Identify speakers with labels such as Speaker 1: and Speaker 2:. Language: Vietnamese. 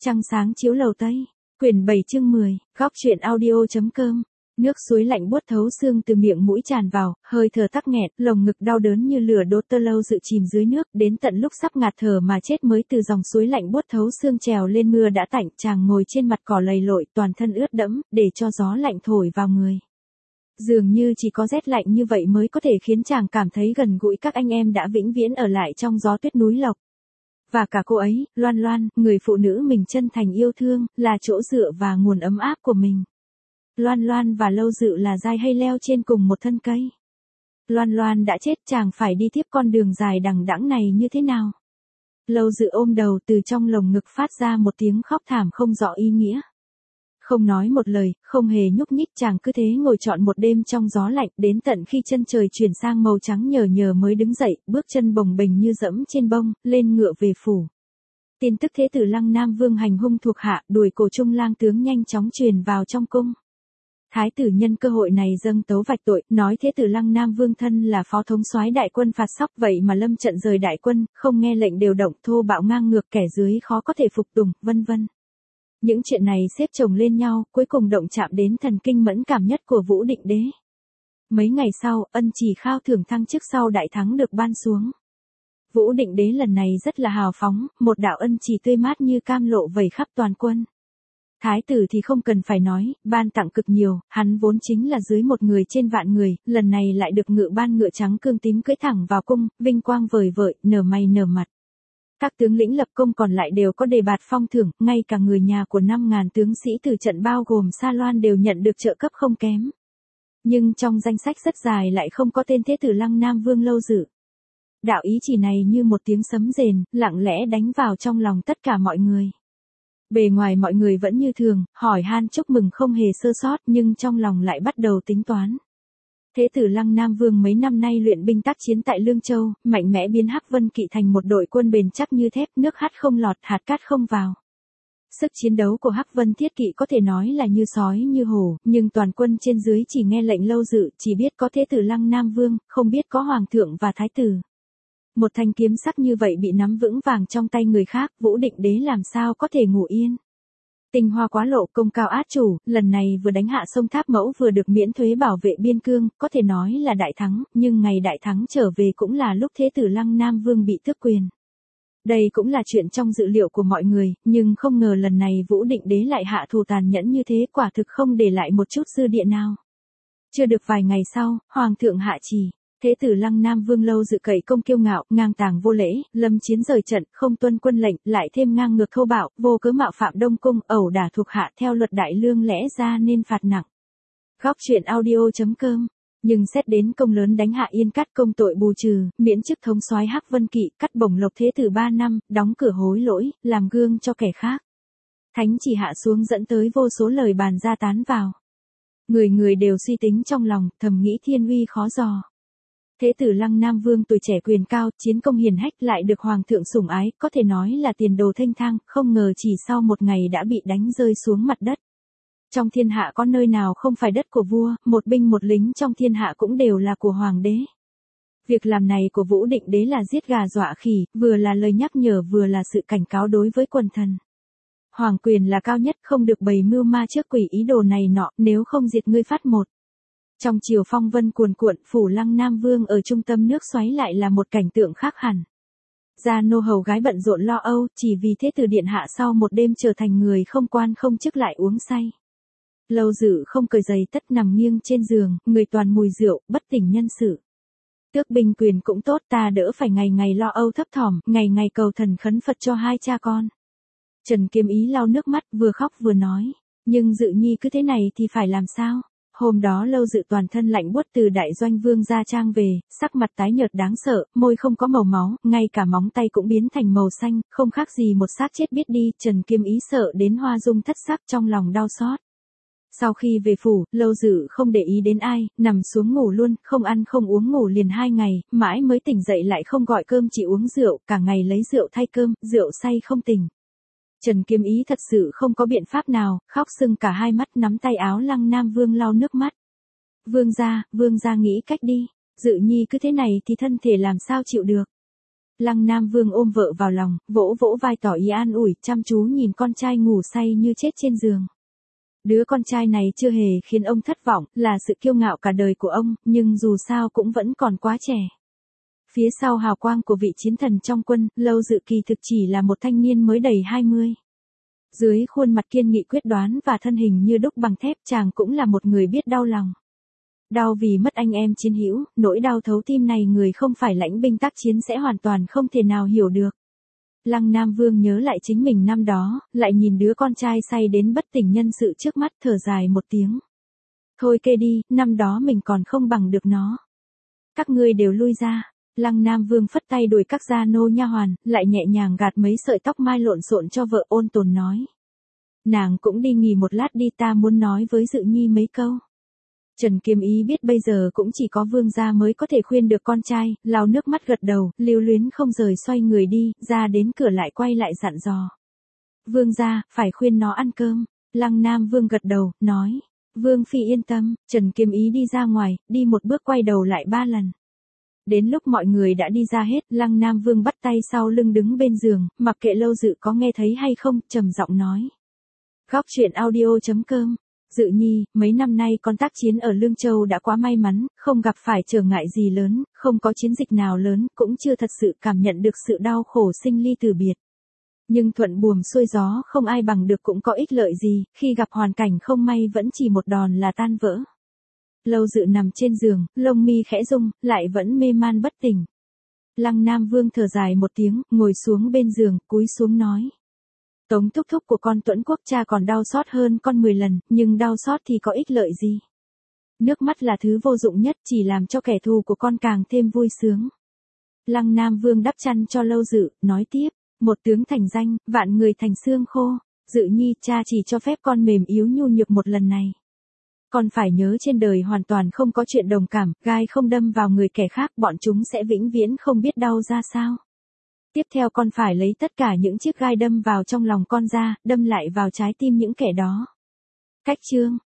Speaker 1: Trăng sáng chiếu lầu Tây. Quyển 7 chương 10, góc truyện audio.com. Nước suối lạnh buốt thấu xương từ miệng mũi tràn vào, hơi thở tắc nghẹn, lồng ngực đau đớn như lửa đốt. Tơ Lâu dự chìm dưới nước, đến tận lúc sắp ngạt thở mà chết mới từ dòng suối lạnh buốt thấu xương trèo lên. Mưa đã tạnh, chàng ngồi trên mặt cỏ lầy lội, toàn thân ướt đẫm, để cho gió lạnh thổi vào người. Dường như chỉ có rét lạnh như vậy mới có thể khiến chàng cảm thấy gần gũi các anh em đã vĩnh viễn ở lại trong gió tuyết núi Lộc. Và cả cô ấy, Loan Loan, người phụ nữ mình chân thành yêu thương, là chỗ dựa và nguồn ấm áp của mình. Loan Loan và Lâu Dự là dai hay leo trên cùng một thân cây. Loan Loan đã chết, chàng phải đi tiếp con đường dài đằng đẵng này như thế nào? Lâu Dự ôm đầu, từ trong lồng ngực phát ra một tiếng khóc thảm không rõ ý nghĩa. Không nói một lời, không hề nhúc nhích, chàng cứ thế ngồi trọn một đêm trong gió lạnh, đến tận khi chân trời chuyển sang màu trắng nhờ nhờ mới đứng dậy, bước chân bồng bềnh như dẫm trên bông, lên ngựa về phủ. Tin tức thế tử Lăng Nam Vương hành hung thuộc hạ, đuổi cổ trung lang tướng nhanh chóng truyền vào trong cung. Thái tử nhân cơ hội này dâng tấu vạch tội, nói thế tử Lăng Nam Vương thân là phó thống soái đại quân phạt Sóc, vậy mà lâm trận rời đại quân, không nghe lệnh điều động, thô bạo ngang ngược, kẻ dưới khó có thể phục tùng, vân vân. Những chuyện này xếp chồng lên nhau, cuối cùng động chạm đến thần kinh mẫn cảm nhất của Vũ Định Đế. Mấy ngày sau, ân chỉ khao thưởng thăng chức sau đại thắng được ban xuống. Vũ Định Đế lần này rất là hào phóng, một đạo ân chỉ tươi mát như cam lộ vẩy khắp toàn quân. Thái tử thì không cần phải nói, ban tặng cực nhiều, hắn vốn chính là dưới một người trên vạn người, lần này lại được ngự ban ngựa trắng cương tím cưỡi thẳng vào cung, vinh quang vời vợi, nở mày nở mặt. Các tướng lĩnh lập công còn lại đều có đề bạt phong thưởng, ngay cả người nhà của 5.000 tướng sĩ từ trận bao gồm Sa Loan đều nhận được trợ cấp không kém. Nhưng trong danh sách rất dài lại không có tên thế tử Lăng Nam Vương Lâu Dự. Đạo ý chỉ này như một tiếng sấm rền, lặng lẽ đánh vào trong lòng tất cả mọi người. Bề ngoài mọi người vẫn như thường, hỏi han chúc mừng không hề sơ sót, nhưng trong lòng lại bắt đầu tính toán. Thế tử Lăng Nam Vương mấy năm nay luyện binh tác chiến tại Lương Châu, mạnh mẽ biến Hắc Vân Kỵ thành một đội quân bền chắc như thép, nước hắt không lọt, hạt cát không vào. Sức chiến đấu của Hắc Vân Thiết Kỵ có thể nói là như sói như hổ, nhưng toàn quân trên dưới chỉ nghe lệnh Lâu Dự, chỉ biết có thế tử Lăng Nam Vương, không biết có hoàng thượng và thái tử. Một thanh kiếm sắc như vậy bị nắm vững vàng trong tay người khác, Vũ Định Đế làm sao có thể ngủ yên. Tinh hoa quá lộ, công cao át chủ, lần này vừa đánh hạ sông Tháp Mẫu vừa được miễn thuế bảo vệ biên cương, có thể nói là đại thắng, nhưng ngày đại thắng trở về cũng là lúc thế tử Lăng Nam Vương bị tước quyền. Đây cũng là chuyện trong dự liệu của mọi người, nhưng không ngờ lần này Vũ Định Đế lại hạ thù tàn nhẫn như thế, quả thực không để lại một chút dư địa nào. Chưa được vài ngày sau, Hoàng thượng hạ chỉ. Thế tử Lăng Nam Vương Lâu Dự cậy công kiêu ngạo, ngang tàng vô lễ, lâm chiến rời trận, không tuân quân lệnh, lại thêm ngang ngược thô bạo, vô cớ mạo phạm Đông cung, ẩu đả thuộc hạ, theo luật đại lương lẽ ra nên phạt nặng. Góc truyện audio.com. Nhưng xét đến công lớn đánh hạ Yên Cát, công tội bù trừ, miễn chức thống soái Hắc Vân Kỵ, cắt bổng lộc thế tử 3 năm, đóng cửa hối lỗi, làm gương cho kẻ khác. Thánh chỉ hạ xuống dẫn tới vô số lời bàn ra tán vào. Người người đều suy tính trong lòng, thầm nghĩ thiên uy khó dò. Thế tử Lăng Nam Vương tuổi trẻ quyền cao, chiến công hiển hách, lại được hoàng thượng sủng ái, có thể nói là tiền đồ thênh thang, không ngờ chỉ sau một ngày đã bị đánh rơi xuống mặt đất. Trong thiên hạ có nơi nào không phải đất của vua, một binh một lính trong thiên hạ cũng đều là của hoàng đế. Việc làm này của Vũ Định Đế là giết gà dọa khỉ, vừa là lời nhắc nhở vừa là sự cảnh cáo đối với quần thần. Hoàng quyền là cao nhất, không được bày mưu ma trước quỷ ý đồ này nọ, nếu không diệt ngươi phát một. Trong chiều phong vân cuồn cuộn, phủ Lăng Nam Vương ở trung tâm nước xoáy lại là một cảnh tượng khác hẳn. Gia nô hầu gái bận rộn lo âu, chỉ vì thế tử điện hạ sau một đêm trở thành người không quan không chức lại uống say. Lâu Dự không cởi giày tất nằm nghiêng trên giường, người toàn mùi rượu, bất tỉnh nhân sự. Tước binh quyền cũng tốt, ta đỡ phải ngày ngày lo âu thấp thỏm, ngày ngày cầu thần khấn Phật cho hai cha con. Trần Kiếm Ý lau nước mắt, vừa khóc vừa nói, nhưng Dự nhi cứ thế này thì phải làm sao? Hôm đó Lâu Dự toàn thân lạnh buốt từ đại doanh vương gia trang về, sắc mặt tái nhợt đáng sợ, môi không có màu máu, ngay cả móng tay cũng biến thành màu xanh, không khác gì một xác chết biết đi. Trần Kiếm Ý sợ đến hoa dung thất sắc, trong lòng đau xót. Sau khi về phủ, Lâu Dự không để ý đến ai, nằm xuống ngủ luôn, không ăn không uống ngủ liền 2 ngày, mãi mới tỉnh dậy lại không gọi cơm chỉ uống rượu, cả ngày lấy rượu thay cơm, rượu say không tỉnh. Trần Kiếm Ý thật sự không có biện pháp nào, khóc sưng cả hai mắt, nắm tay áo Lăng Nam Vương lau nước mắt. Vương gia nghĩ cách đi, Dự nhi cứ thế này thì thân thể làm sao chịu được. Lăng Nam Vương ôm vợ vào lòng, vỗ vỗ vai tỏ ý an ủi, chăm chú nhìn con trai ngủ say như chết trên giường. Đứa con trai này chưa hề khiến ông thất vọng, là sự kiêu ngạo cả đời của ông, nhưng dù sao cũng vẫn còn quá trẻ. Phía sau hào quang của vị chiến thần trong quân, Lâu Dự kỳ thực chỉ là một thanh niên mới đầy 20. Dưới khuôn mặt kiên nghị quyết đoán và thân hình như đúc bằng thép, chàng cũng là một người biết đau lòng. Đau vì mất anh em chiến hữu, nỗi đau thấu tim này người không phải lãnh binh tác chiến sẽ hoàn toàn không thể nào hiểu được. Lăng Nam Vương nhớ lại chính mình năm đó, lại nhìn đứa con trai say đến bất tỉnh nhân sự trước mắt, thở dài một tiếng. Thôi kê đi, năm đó mình còn không bằng được nó. Các ngươi đều lui ra. Lăng Nam Vương phất tay đuổi các gia nô nha hoàn, lại nhẹ nhàng gạt mấy sợi tóc mai lộn xộn cho vợ, ôn tồn nói. Nàng cũng đi nghỉ một lát đi, ta muốn nói với Dự Nhi mấy câu. Trần Kiếm Ý biết bây giờ cũng chỉ có Vương gia mới có thể khuyên được con trai, lau nước mắt gật đầu, lưu luyến không rời xoay người đi, ra đến cửa lại quay lại dặn dò. Vương gia, phải khuyên nó ăn cơm. Lăng Nam Vương gật đầu, nói. Vương phi yên tâm. Trần Kiếm Ý đi ra ngoài, đi một bước quay đầu lại 3 lần. Đến lúc mọi người đã đi ra hết, Lăng Nam Vương bắt tay sau lưng đứng bên giường, mặc kệ Lâu Dự có nghe thấy hay không, trầm giọng nói. Góc truyện audio.com. Dự Nhi, mấy năm nay con tác chiến ở Lương Châu đã quá may mắn, không gặp phải trở ngại gì lớn, không có chiến dịch nào lớn, cũng chưa thật sự cảm nhận được sự đau khổ sinh ly từ biệt. Nhưng thuận buồm xuôi gió không ai bằng được cũng có ích lợi gì, khi gặp hoàn cảnh không may vẫn chỉ một đòn là tan vỡ. Lâu Dự nằm trên giường, lông mi khẽ rung, lại vẫn mê man bất tỉnh. Lăng Nam Vương thở dài một tiếng, ngồi xuống bên giường, cúi xuống nói. Tống thúc thúc của con Tuẫn Quốc cha còn đau xót hơn con 10 lần, nhưng đau xót thì có ích lợi gì? Nước mắt là thứ vô dụng nhất, chỉ làm cho kẻ thù của con càng thêm vui sướng. Lăng Nam Vương đắp chăn cho Lâu Dự, nói tiếp, một tướng thành danh, vạn người thành xương khô. Dự Nhi, cha chỉ cho phép con mềm yếu nhu nhược một lần này. Con phải nhớ trên đời hoàn toàn không có chuyện đồng cảm, gai không đâm vào người kẻ khác, bọn chúng sẽ vĩnh viễn không biết đau ra sao. Tiếp theo con phải lấy tất cả những chiếc gai đâm vào trong lòng con ra, đâm lại vào trái tim những kẻ đó. Cách chương